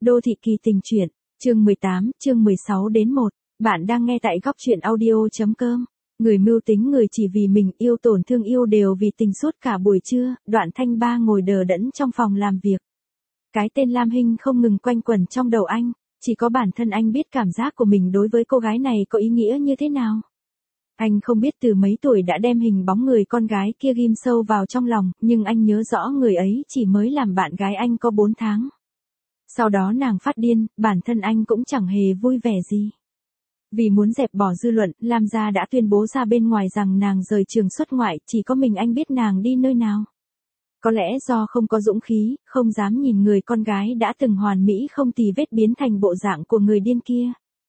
Đô thị kỳ tình truyện, chương 18, chương 16 đến 1. Bạn đang nghe tại góc truyện audio.com. Người mưu tính người chỉ vì mình yêu tổn thương yêu đều vì tình suốt cả buổi trưa. Đoạn Thanh Ba ngồi đờ đẫn trong phòng làm việc. Cái tên Lam Hinh không ngừng quanh quẩn trong đầu anh. Chỉ có bản thân anh biết cảm giác của mình đối với cô gái này có ý nghĩa như thế nào. Anh không biết từ mấy tuổi đã đem hình bóng người con gái kia ghim sâu vào trong lòng, nhưng anh nhớ rõ người ấy chỉ mới làm bạn gái anh có 4 tháng. Sau đó nàng phát điên, bản thân anh cũng chẳng hề vui vẻ gì. Vì muốn dẹp bỏ dư luận, Lam gia đã tuyên bố ra bên ngoài rằng nàng rời trường xuất ngoại, chỉ có mình anh biết nàng đi nơi nào. Có lẽ do không có dũng khí, không dám nhìn người con gái đã từng hoàn mỹ không tì vết biến thành bộ dạng của người điên kia.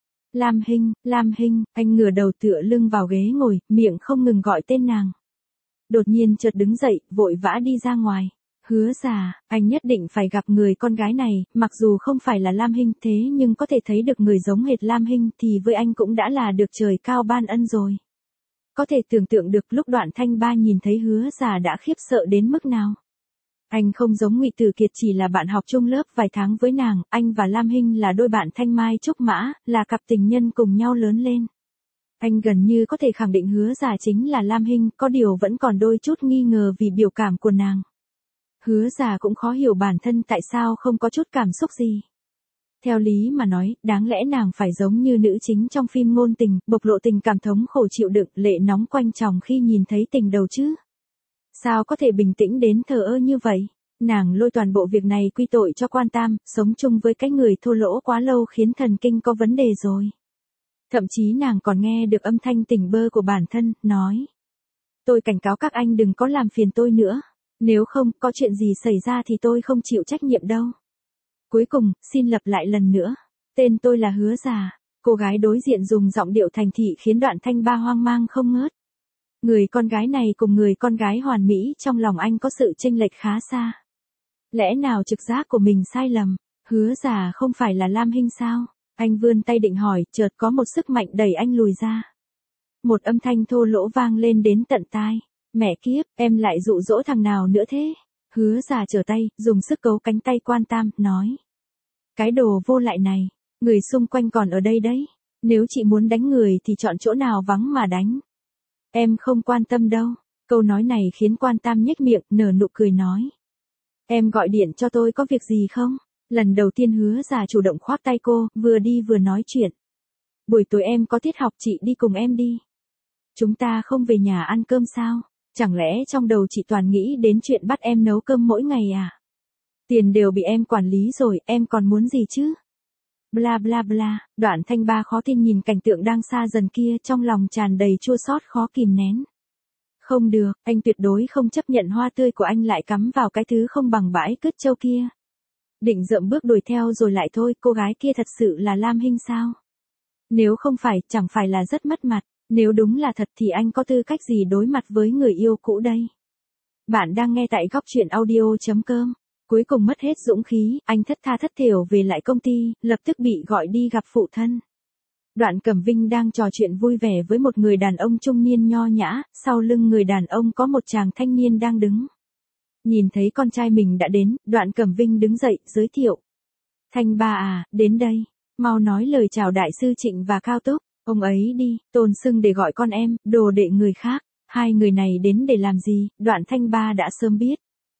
Lam Hinh, anh ngửa đầu tựa lưng vào ghế ngồi, miệng không ngừng gọi tên nàng. Đột nhiên chợt đứng dậy, vội vã đi ra ngoài. Hứa Già, anh nhất định phải gặp người con gái này, mặc dù không phải là Lam Hinh thế nhưng có thể thấy được người giống hệt Lam Hinh thì với anh cũng đã là được trời cao ban ân rồi. Có thể tưởng tượng được lúc Đoạn Thanh Ba nhìn thấy Hứa Già đã khiếp sợ đến mức nào. Anh không giống Ngụy Tử Kiệt chỉ là bạn học chung lớp vài tháng với nàng, anh và Lam Hinh là đôi bạn thanh mai trúc mã, là cặp tình nhân cùng nhau lớn lên. Anh gần như có thể khẳng định Hứa Già chính là Lam Hinh, có điều vẫn còn đôi chút nghi ngờ vì biểu cảm của nàng. Hứa Già cũng khó hiểu bản thân tại sao không có chút cảm xúc gì. Theo lý mà nói, đáng lẽ nàng phải giống như nữ chính trong phim ngôn tình, bộc lộ tình cảm thống khổ chịu đựng, lệ nóng quanh tròng khi nhìn thấy tình đầu chứ. Sao có thể bình tĩnh đến thờ ơ như vậy? Nàng lôi toàn bộ việc này quy tội cho Quan Tam, sống chung với cái người thô lỗ quá lâu khiến thần kinh có vấn đề rồi. Thậm chí nàng còn nghe được âm thanh tỉnh bơ của bản thân, nói. Tôi cảnh cáo các anh đừng có làm phiền tôi nữa. Nếu không, có chuyện gì xảy ra thì tôi không chịu trách nhiệm đâu. Cuối cùng, xin lặp lại lần nữa. Tên tôi là Hứa Già. Cô gái đối diện dùng giọng điệu thành thị khiến Đoạn Thanh Ba hoang mang không ngớt. Người con gái này cùng người con gái hoàn mỹ trong lòng anh có sự chênh lệch khá xa. Lẽ nào trực giác của mình sai lầm? Hứa Già không phải là Lam Hinh sao? Anh vươn tay định hỏi, chợt có một sức mạnh đẩy anh lùi ra. Một âm thanh thô lỗ vang lên đến tận tai. Mẹ kiếp, em lại dụ dỗ thằng nào nữa thế? Hứa Già trở tay, dùng sức cấu cánh tay Quan Tam, nói. Cái đồ vô lại này, người xung quanh còn ở đây đấy. Nếu chị muốn đánh người thì chọn chỗ nào vắng mà đánh. Em không quan tâm đâu. Câu nói này khiến Quan Tam nhếch miệng, nở nụ cười nói. Em gọi điện cho tôi có việc gì không? Lần đầu tiên Hứa Già chủ động khoác tay cô, vừa đi vừa nói chuyện. Buổi tối em có tiết học, chị đi cùng em đi. Chúng ta không về nhà ăn cơm sao? Chẳng lẽ trong đầu chị toàn nghĩ đến chuyện bắt em nấu cơm mỗi ngày à? Tiền đều bị em quản lý rồi, em còn muốn gì chứ? Bla bla bla, Đoạn Thanh Ba khó tin nhìn cảnh tượng đang xa dần kia, trong lòng tràn đầy chua xót khó kìm nén. Không được, anh tuyệt đối không chấp nhận hoa tươi của anh lại cắm vào cái thứ không bằng bãi cứt trâu kia. Định dậm bước đuổi theo rồi lại thôi, cô gái kia thật sự là Lam Hinh sao? Nếu không phải, chẳng phải là rất mất mặt. Nếu đúng là thật thì anh có tư cách gì đối mặt với người yêu cũ đây? Bạn đang nghe tại góc truyện audio.com. Cuối cùng mất hết dũng khí, anh thất tha thất thểu về lại công ty, lập tức bị gọi đi gặp phụ thân. Đoạn Cẩm Vinh đang trò chuyện vui vẻ với một người đàn ông trung niên nho nhã, sau lưng người đàn ông có một chàng thanh niên đang đứng. Nhìn thấy con trai mình đã đến, Đoạn Cẩm Vinh đứng dậy, giới thiệu. Thanh Ba à, đến đây, mau nói lời chào đại sư Trịnh và Cao Túc. Ông ấy đi, tôn xưng để gọi con em, đồ đệ người khác. Hai người này đến để làm gì, Đoạn Thanh Ba đã sớm biết.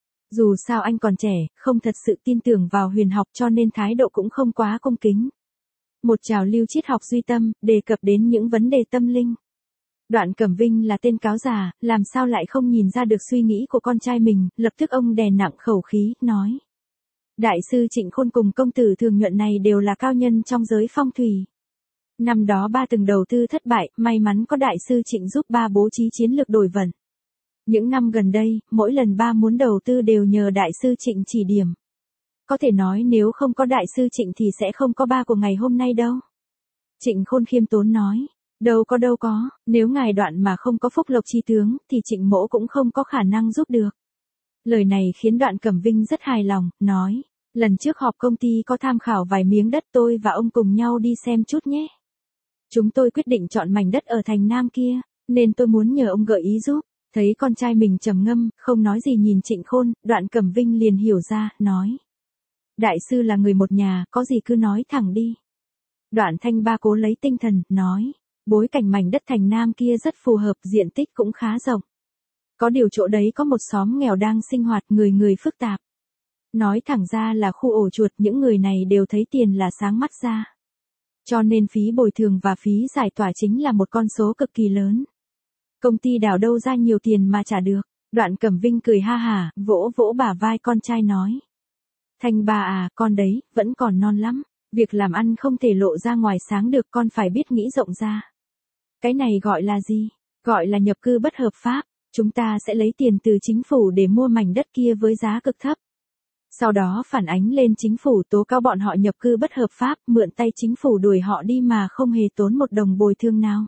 Dù sao anh còn trẻ, không thật sự tin tưởng vào huyền học cho nên thái độ cũng không quá cung kính. Một trào lưu triết học duy tâm, đề cập đến những vấn đề tâm linh. Đoạn Cẩm Vinh là tên cáo già, làm sao lại không nhìn ra được suy nghĩ của con trai mình, lập tức ông đè nặng khẩu khí, nói. Đại sư Trịnh Khôn cùng công tử Thường Nhuận này đều là cao nhân trong giới phong thủy. Năm đó ba từng đầu tư thất bại, may mắn có đại sư Trịnh giúp ba bố trí chiến lược đổi vận. Những năm gần đây, mỗi lần ba muốn đầu tư đều nhờ đại sư Trịnh chỉ điểm. Có thể nói nếu không có đại sư Trịnh thì sẽ không có ba của ngày hôm nay đâu. Trịnh Khôn khiêm tốn nói, đâu có, nếu ngài Đoạn mà không có phúc lộc chi tướng, thì Trịnh mỗ cũng không có khả năng giúp được. Lời này khiến Đoạn Cẩm Vinh rất hài lòng, nói, lần trước họp công ty có tham khảo vài miếng đất, tôi và ông cùng nhau đi xem chút nhé. Chúng tôi quyết định chọn mảnh đất ở thành Nam kia, nên tôi muốn nhờ ông gợi ý giúp. Thấy con trai mình trầm ngâm, không nói gì nhìn Trịnh Khôn, Đoạn Cẩm Vinh liền hiểu ra, nói. Đại sư là người một nhà, có gì cứ nói thẳng đi. Đoạn Thanh Ba cố lấy tinh thần, nói. Bối cảnh mảnh đất thành Nam kia rất phù hợp, diện tích cũng khá rộng. Có điều chỗ đấy có một xóm nghèo đang sinh hoạt, người người phức tạp. Nói thẳng ra là khu ổ chuột, những người này đều thấy tiền là sáng mắt ra. Cho nên phí bồi thường và phí giải tỏa chính là một con số cực kỳ lớn. Công ty đào đâu ra nhiều tiền mà trả được. Đoạn Cẩm Vinh cười ha hả, vỗ vỗ bả vai con trai nói. Thanh Ba à, con đấy, vẫn còn non lắm. Việc làm ăn không thể lộ ra ngoài sáng được, con phải biết nghĩ rộng ra. Cái này gọi là gì? Gọi là nhập cư bất hợp pháp. Chúng ta sẽ lấy tiền từ chính phủ để mua mảnh đất kia với giá cực thấp. Sau đó phản ánh lên chính phủ, tố cáo bọn họ nhập cư bất hợp pháp, mượn tay chính phủ đuổi họ đi mà không hề tốn một đồng bồi thường nào.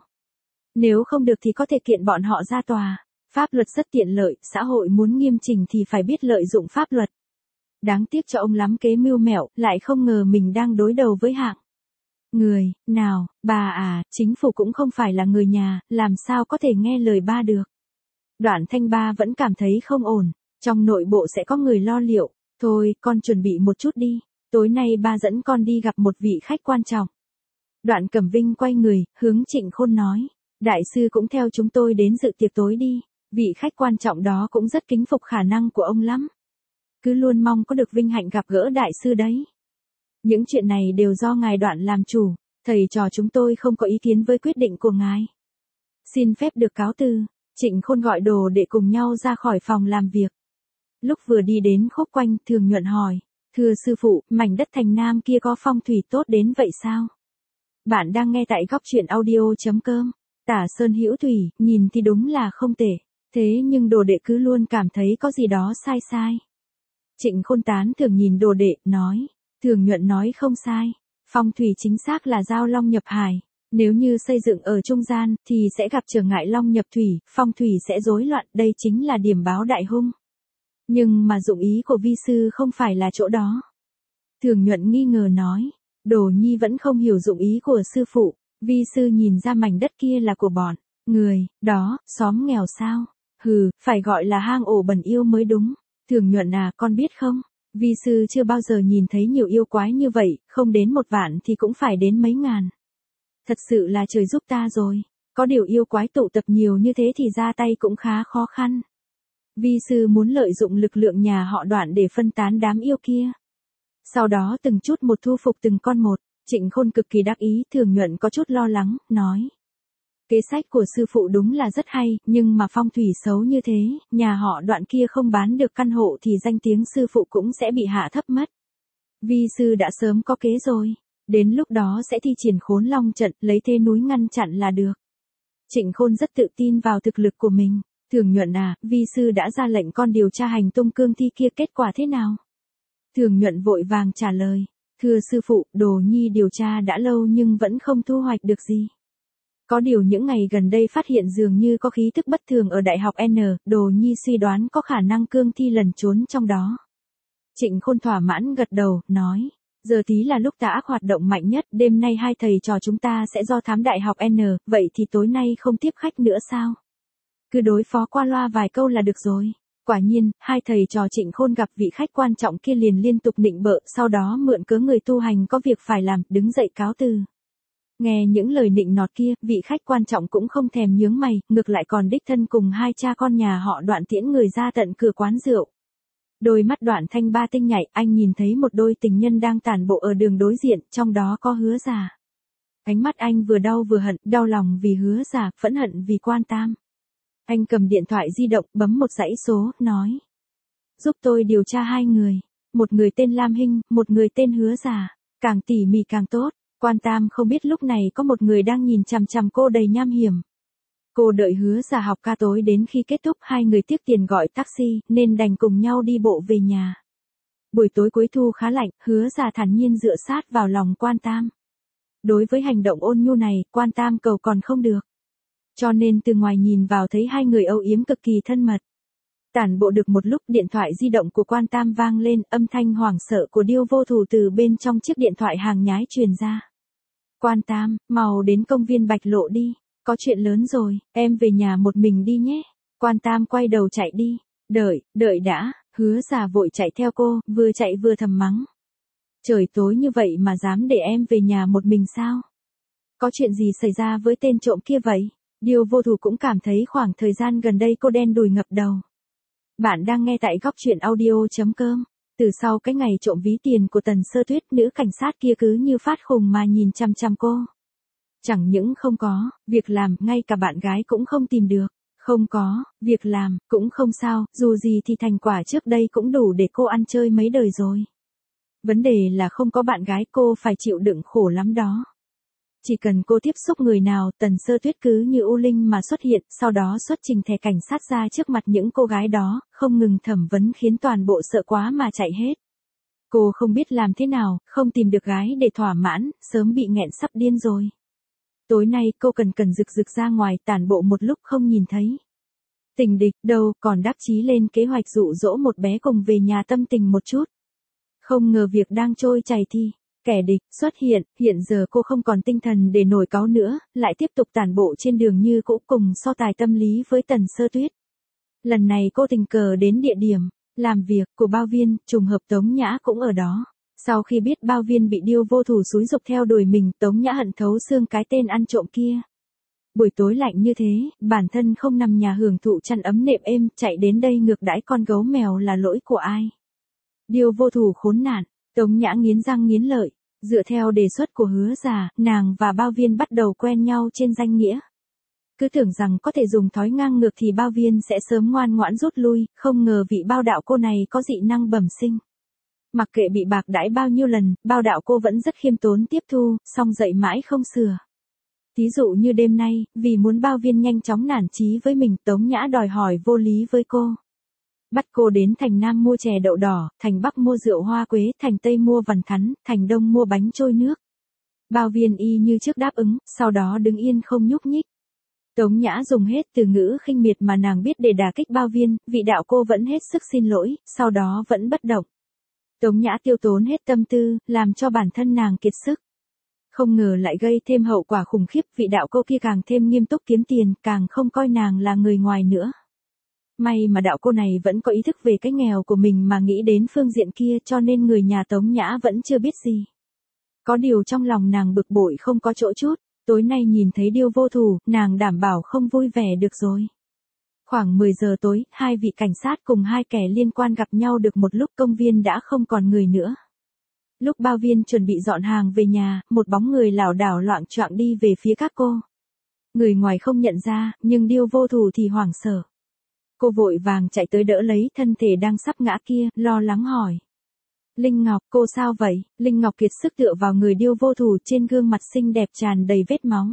Nếu không được thì có thể kiện bọn họ ra tòa. Pháp luật rất tiện lợi, xã hội muốn nghiêm chỉnh thì phải biết lợi dụng pháp luật. Đáng tiếc cho ông lắm kế mưu mẹo, lại không ngờ mình đang đối đầu với hạng người. Nào, bà à, chính phủ cũng không phải là người nhà, làm sao có thể nghe lời ba được. Đoạn Thanh Ba vẫn cảm thấy không ổn, trong nội bộ sẽ có người lo liệu. Thôi, con chuẩn bị một chút đi, tối nay ba dẫn con đi gặp một vị khách quan trọng. Đoạn Cẩm Vinh quay người, hướng Trịnh Khôn nói. Đại sư cũng theo chúng tôi đến dự tiệc tối đi, vị khách quan trọng đó cũng rất kính phục khả năng của ông lắm. Cứ luôn mong có được vinh hạnh gặp gỡ đại sư đấy. Những chuyện này đều do ngài Đoạn làm chủ, thầy trò chúng tôi không có ý kiến với quyết định của ngài. Xin phép được cáo từ. Trịnh Khôn gọi đồ để cùng nhau ra khỏi phòng làm việc. Lúc vừa đi đến khúc quanh, Thường Nhuận hỏi. Thưa sư phụ, mảnh đất thành Nam kia có phong thủy tốt đến vậy sao? Bạn đang nghe tại góc truyện audio.com. Tả Sơn Hữu Thủy, nhìn thì đúng là không tệ. Thế nhưng đồ đệ cứ luôn cảm thấy có gì đó sai sai. Trịnh Khôn tán thường nhìn đồ đệ, nói. Thường Nhuận nói không sai. Phong thủy chính xác là giao long nhập hải. Nếu như xây dựng ở trung gian, thì sẽ gặp trở ngại long nhập thủy, phong thủy sẽ rối loạn, đây chính là điểm báo đại hung. Nhưng mà dụng ý của vi sư không phải là chỗ đó. Thường Nhuận nghi ngờ nói. Đồ nhi vẫn không hiểu dụng ý của sư phụ, vi sư nhìn ra mảnh đất kia là của bọn người, đó, xóm nghèo sao? Hừ, phải gọi là hang ổ bẩn yêu mới đúng. Thường Nhuận à, con biết không? Vi sư chưa bao giờ nhìn thấy nhiều yêu quái như vậy, không đến 1 vạn thì cũng phải đến mấy ngàn. Thật sự là trời giúp ta rồi. Có điều yêu quái tụ tập nhiều như thế thì ra tay cũng khá khó khăn. Vi sư muốn lợi dụng lực lượng nhà họ Đoạn để phân tán đám yêu kia. Sau đó từng chút một thu phục từng con một. Trịnh Khôn cực kỳ đắc ý, Thường Nhuận có chút lo lắng, nói. Kế sách của sư phụ đúng là rất hay, nhưng mà phong thủy xấu như thế, nhà họ Đoạn kia không bán được căn hộ thì danh tiếng sư phụ cũng sẽ bị hạ thấp mất. Vi sư đã sớm có kế rồi. Đến lúc đó sẽ thi triển Khốn Long trận, lấy thế núi ngăn chặn là được. Trịnh Khôn rất tự tin vào thực lực của mình. Thường Nhuận à, vi sư đã ra lệnh con điều tra hành tung cương thi kia, kết quả thế nào? Thường Nhuận vội vàng trả lời. Thưa sư phụ, đồ nhi điều tra đã lâu nhưng vẫn không thu hoạch được gì. Có điều những ngày gần đây phát hiện dường như có khí thức bất thường ở Đại học N, đồ nhi suy đoán có khả năng cương thi lẩn trốn trong đó. Trịnh Khôn thỏa mãn gật đầu, nói. Giờ tí là lúc tà ác hoạt động mạnh nhất, đêm nay hai thầy trò chúng ta sẽ do thám Đại học N, vậy thì tối nay không tiếp khách nữa sao? Cứ đối phó qua loa vài câu là được rồi. Quả nhiên, hai thầy trò Trịnh Khôn gặp vị khách quan trọng kia liền liên tục nịnh bợ, sau đó mượn cớ người tu hành có việc phải làm, đứng dậy cáo từ. Nghe những lời nịnh nọt kia, vị khách quan trọng cũng không thèm nhướng mày, ngược lại còn đích thân cùng hai cha con nhà họ Đoạn tiễn người ra tận cửa quán rượu. Đôi mắt Đoạn Thanh Ba tinh nhạy, anh nhìn thấy một đôi tình nhân đang tản bộ ở đường đối diện, trong đó có Hứa Già. Ánh mắt anh vừa đau vừa hận, đau lòng vì Hứa Già, phẫn hận vì Quan Tam. Anh cầm điện thoại di động, bấm một dãy số, nói. Giúp tôi điều tra 2 người. Một người tên Lam Hinh, một người tên Hứa Già. Càng tỉ mỉ càng tốt. Quan Tam không biết lúc này có một người đang nhìn chằm chằm cô đầy nham hiểm. Cô đợi Hứa Già học ca tối đến khi kết thúc, hai người tiếc tiền gọi taxi, nên đành cùng nhau đi bộ về nhà. Buổi tối cuối thu khá lạnh, Hứa Già thản nhiên dựa sát vào lòng Quan Tam. Đối với hành động ôn nhu này, Quan Tam cầu còn không được. Cho nên từ ngoài nhìn vào thấy hai người âu yếm cực kỳ thân mật. Tản bộ được một lúc, điện thoại di động của Quan Tam vang lên, âm thanh hoảng sợ của Điêu Vô Thủ từ bên trong chiếc điện thoại hàng nhái truyền ra. Quan Tam, mau đến công viên Bạch Lộ đi, có chuyện lớn rồi, em về nhà một mình đi nhé. Quan Tam quay đầu chạy đi. Đợi đã, Hứa Già vội chạy theo cô, vừa chạy vừa thầm mắng. Trời tối như vậy mà dám để em về nhà một mình sao? Có chuyện gì xảy ra với tên trộm kia vậy? Điêu Vô Thủ cũng cảm thấy khoảng thời gian gần đây cô đen đùi ngập đầu. Bạn đang nghe tại góc truyện audio.com. Từ sau cái ngày trộm ví tiền của Tần Sơ Tuyết, nữ cảnh sát kia cứ như phát khùng mà nhìn chằm chằm cô. Chẳng những không có việc làm, ngay cả bạn gái cũng không tìm được. Không có việc làm cũng không sao, dù gì thì thành quả trước đây cũng đủ để cô ăn chơi mấy đời rồi. Vấn đề là không có bạn gái, cô phải chịu đựng khổ lắm đó. Chỉ cần cô tiếp xúc người nào, Tần Sơ Tuyết cứ như u linh mà xuất hiện, sau đó xuất trình thẻ cảnh sát ra trước mặt những cô gái đó, không ngừng thẩm vấn khiến toàn bộ sợ quá mà chạy hết. Cô không biết làm thế nào, không tìm được gái để thỏa mãn, sớm bị nghẹn sắp điên rồi. Tối nay cô cần rực rực ra ngoài, tản bộ một lúc không nhìn thấy tình địch đâu, còn đắc chí lên kế hoạch dụ dỗ một bé cùng về nhà tâm tình một chút. Không ngờ việc đang trôi chảy thì kẻ địch xuất hiện, hiện giờ cô không còn tinh thần để nổi cáu nữa, lại tiếp tục tản bộ trên đường như cũ cùng so tài tâm lý với Tần Sơ Tuyết. Lần này cô tình cờ đến địa điểm làm việc của Bao Viên, trùng hợp Tống Nhã cũng ở đó. Sau khi biết Bao Viên bị Điêu Vô Thủ xúi giục theo đuổi mình, Tống Nhã hận thấu xương cái tên ăn trộm kia. Buổi tối lạnh như thế, bản thân không nằm nhà hưởng thụ chăn ấm nệm êm, chạy đến đây ngược đãi con gấu mèo là lỗi của ai? Điêu Vô Thủ khốn nạn. Tống Nhã nghiến răng nghiến lợi, dựa theo đề xuất của Hứa Già, nàng và Bao Viên bắt đầu quen nhau trên danh nghĩa. Cứ tưởng rằng có thể dùng thói ngang ngược thì Bao Viên sẽ sớm ngoan ngoãn rút lui, không ngờ vị Bao đạo cô này có dị năng bẩm sinh. Mặc kệ bị bạc đãi bao nhiêu lần, Bao đạo cô vẫn rất khiêm tốn tiếp thu, song dậy mãi không sửa. Thí dụ như đêm nay, vì muốn Bao Viên nhanh chóng nản chí với mình, Tống Nhã đòi hỏi vô lý với cô. Bắt cô đến thành Nam mua chè đậu đỏ, thành Bắc mua rượu hoa quế, thành Tây mua vằn thắn, thành Đông mua bánh trôi nước. Bao Viên y như trước đáp ứng, sau đó đứng yên không nhúc nhích. Tống Nhã dùng hết từ ngữ khinh miệt mà nàng biết để đả kích Bao Viên, vị đạo cô vẫn hết sức xin lỗi, sau đó vẫn bất động. Tống Nhã tiêu tốn hết tâm tư, làm cho bản thân nàng kiệt sức. Không ngờ lại gây thêm hậu quả khủng khiếp, vị đạo cô kia càng thêm nghiêm túc kiếm tiền, càng không coi nàng là người ngoài nữa. May mà đạo cô này vẫn có ý thức về cái nghèo của mình mà nghĩ đến phương diện kia, cho nên người nhà Tống Nhã vẫn chưa biết gì. Có điều trong lòng nàng bực bội không có chỗ chút, tối nay nhìn thấy Điêu Vô Thủ, nàng đảm bảo không vui vẻ được rồi. Khoảng 10 giờ tối, hai vị cảnh sát cùng hai kẻ liên quan gặp nhau được một lúc, công viên đã không còn người nữa. Lúc Bao Viên chuẩn bị dọn hàng về nhà, một bóng người lảo đảo loạng choạng đi về phía các cô. Người ngoài không nhận ra, nhưng Điêu Vô Thủ thì hoảng sợ. Cô vội vàng chạy tới đỡ lấy thân thể đang sắp ngã kia, lo lắng hỏi. Linh Ngọc, cô sao vậy? Linh Ngọc kiệt sức tựa vào người Điêu Vô Thủ, trên gương mặt xinh đẹp tràn đầy vết máu.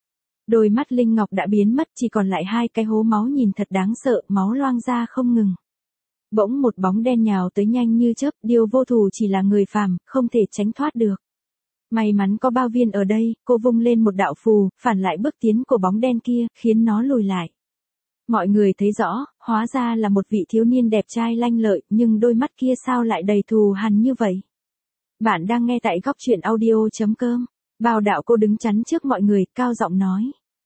Đôi mắt Linh Ngọc đã biến mất, chỉ còn lại hai cái hố máu nhìn thật đáng sợ, máu loang ra không ngừng. Bỗng một bóng đen nhào tới nhanh như chớp, Điêu Vô Thủ chỉ là người phàm, không thể tránh thoát được. May mắn có Bao Viên ở đây, cô vung lên một đạo phù, phản lại bước tiến của bóng đen kia, khiến nó lùi lại. Mọi người thấy rõ, hóa ra là một vị thiếu niên đẹp trai lanh lợi, nhưng đôi mắt kia sao lại đầy thù hằn như vậy? Bạn đang nghe tại góc truyện audio.com. Bao đạo cô đứng chắn trước mọi người, cao giọng nói.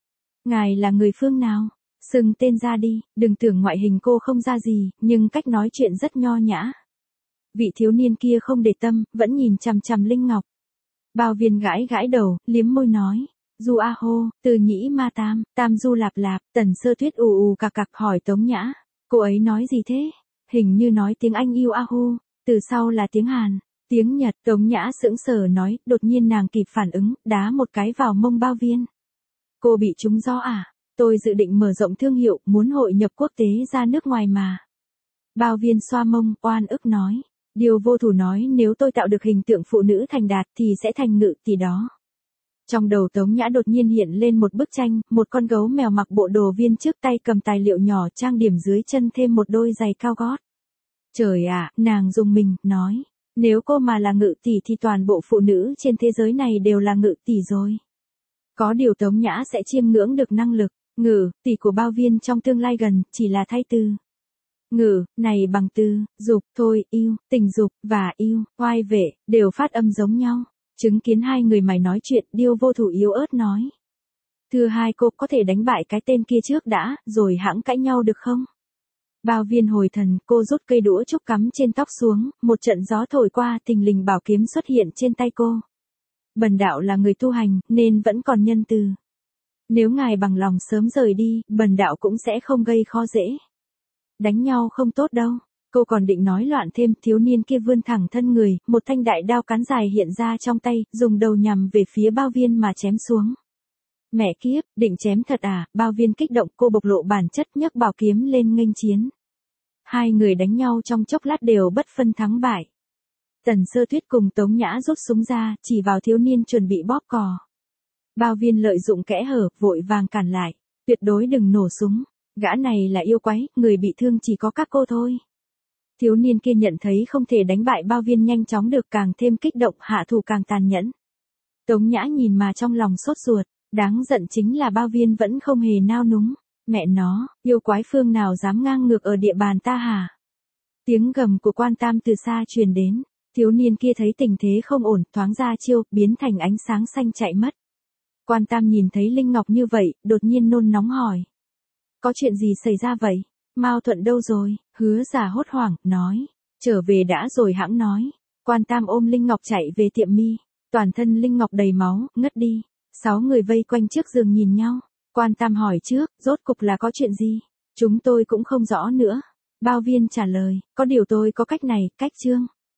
Ngài là người phương nào? Xưng tên ra đi, đừng tưởng ngoại hình cô không ra gì, nhưng cách nói chuyện rất nho nhã. Vị thiếu niên kia không để tâm, vẫn nhìn chằm chằm Linh Ngọc. Bao Viên gãi gãi đầu, liếm môi nói. Du A Hô, Từ Nhĩ Ma Tam, Tam Du Lạp Lạp. Tần Sơ Tuyết ù ù cạc cạc hỏi Tống Nhã. Cô ấy nói gì thế? Hình như nói tiếng Anh yêu A Hô, từ sau là tiếng Hàn, tiếng Nhật. Tống Nhã sững sờ nói, đột nhiên nàng kịp phản ứng, đá một cái vào mông Bao Viên. Cô bị trúng gió à? Tôi dự định mở rộng thương hiệu, muốn hội nhập quốc tế ra nước ngoài mà. Bao Viên xoa mông, oan ức nói. Điêu Vô Thủ nói nếu tôi tạo được hình tượng phụ nữ thành đạt thì sẽ thành ngự tỷ đó. Trong đầu Tống Nhã đột nhiên hiện lên một bức tranh, một con gấu mèo mặc bộ đồ viên, trước tay cầm tài liệu nhỏ, trang điểm dưới chân thêm một đôi giày cao gót. Trời ạ, nàng rùng mình, nói. Nếu cô mà là ngự tỷ thì toàn bộ phụ nữ trên thế giới này đều là ngự tỷ rồi. Có điều Tống Nhã sẽ chiêm ngưỡng được năng lực, ngự tỷ của Bao Viên trong tương lai gần, chỉ là thay từ. Ngự, này bằng từ, dục, thôi, yêu, tình dục, và yêu, oai vệ, đều phát âm giống nhau. Chứng kiến hai người mày nói chuyện, Điêu Vô Thủ yếu ớt nói. Thưa hai cô, có thể đánh bại cái tên kia trước đã, rồi hãng cãi nhau được không? Bao Viên hồi thần, cô rút cây đũa trúc cắm trên tóc xuống, một trận gió thổi qua, thình lình bảo kiếm xuất hiện trên tay cô. Bần đạo là người tu hành, nên vẫn còn nhân từ. Nếu ngài bằng lòng sớm rời đi, bần đạo cũng sẽ không gây khó dễ. Đánh nhau không tốt đâu. Cô còn định nói loạn thêm, thiếu niên kia vươn thẳng thân người, một thanh đại đao cán dài hiện ra trong tay, dùng đầu nhằm về phía Bao Viên mà chém xuống. Mẹ kiếp, định chém thật à? Bao Viên kích động, cô bộc lộ bản chất nhấc bảo kiếm lên nghênh chiến. Hai người đánh nhau trong chốc lát đều bất phân thắng bại. Tần Sơ Tuyết cùng Tống Nhã rút súng ra, chỉ vào thiếu niên chuẩn bị bóp cò. Bao Viên lợi dụng kẽ hở, vội vàng cản lại. Tuyệt đối đừng nổ súng. Gã này là yêu quái, người bị thương chỉ có các cô thôi. Thiếu niên kia nhận thấy không thể đánh bại Bao Viên nhanh chóng được, càng thêm kích động, hạ thủ càng tàn nhẫn. Tống Nhã nhìn mà trong lòng sốt ruột, đáng giận chính là Bao Viên vẫn không hề nao núng. Mẹ nó, yêu quái phương nào dám ngang ngược ở địa bàn ta hả? Tiếng gầm của Quan Tam từ xa truyền đến, thiếu niên kia thấy tình thế không ổn, thoáng ra chiêu, biến thành ánh sáng xanh chạy mất. Quan Tam nhìn thấy Linh Ngọc như vậy, đột nhiên nôn nóng hỏi. Có chuyện gì xảy ra vậy? Mao Thuận đâu rồi? Hứa Giả hốt hoảng, nói. Trở về đã rồi hãng nói. Quan Tam ôm Linh Ngọc chạy về tiệm mi. Toàn thân Linh Ngọc đầy máu, ngất đi. 6 người vây quanh trước giường nhìn nhau. Quan Tam hỏi trước, rốt cục là có chuyện gì? Chúng tôi cũng không rõ nữa. Bao Viên trả lời, có điều tôi có cách này, cách Trương.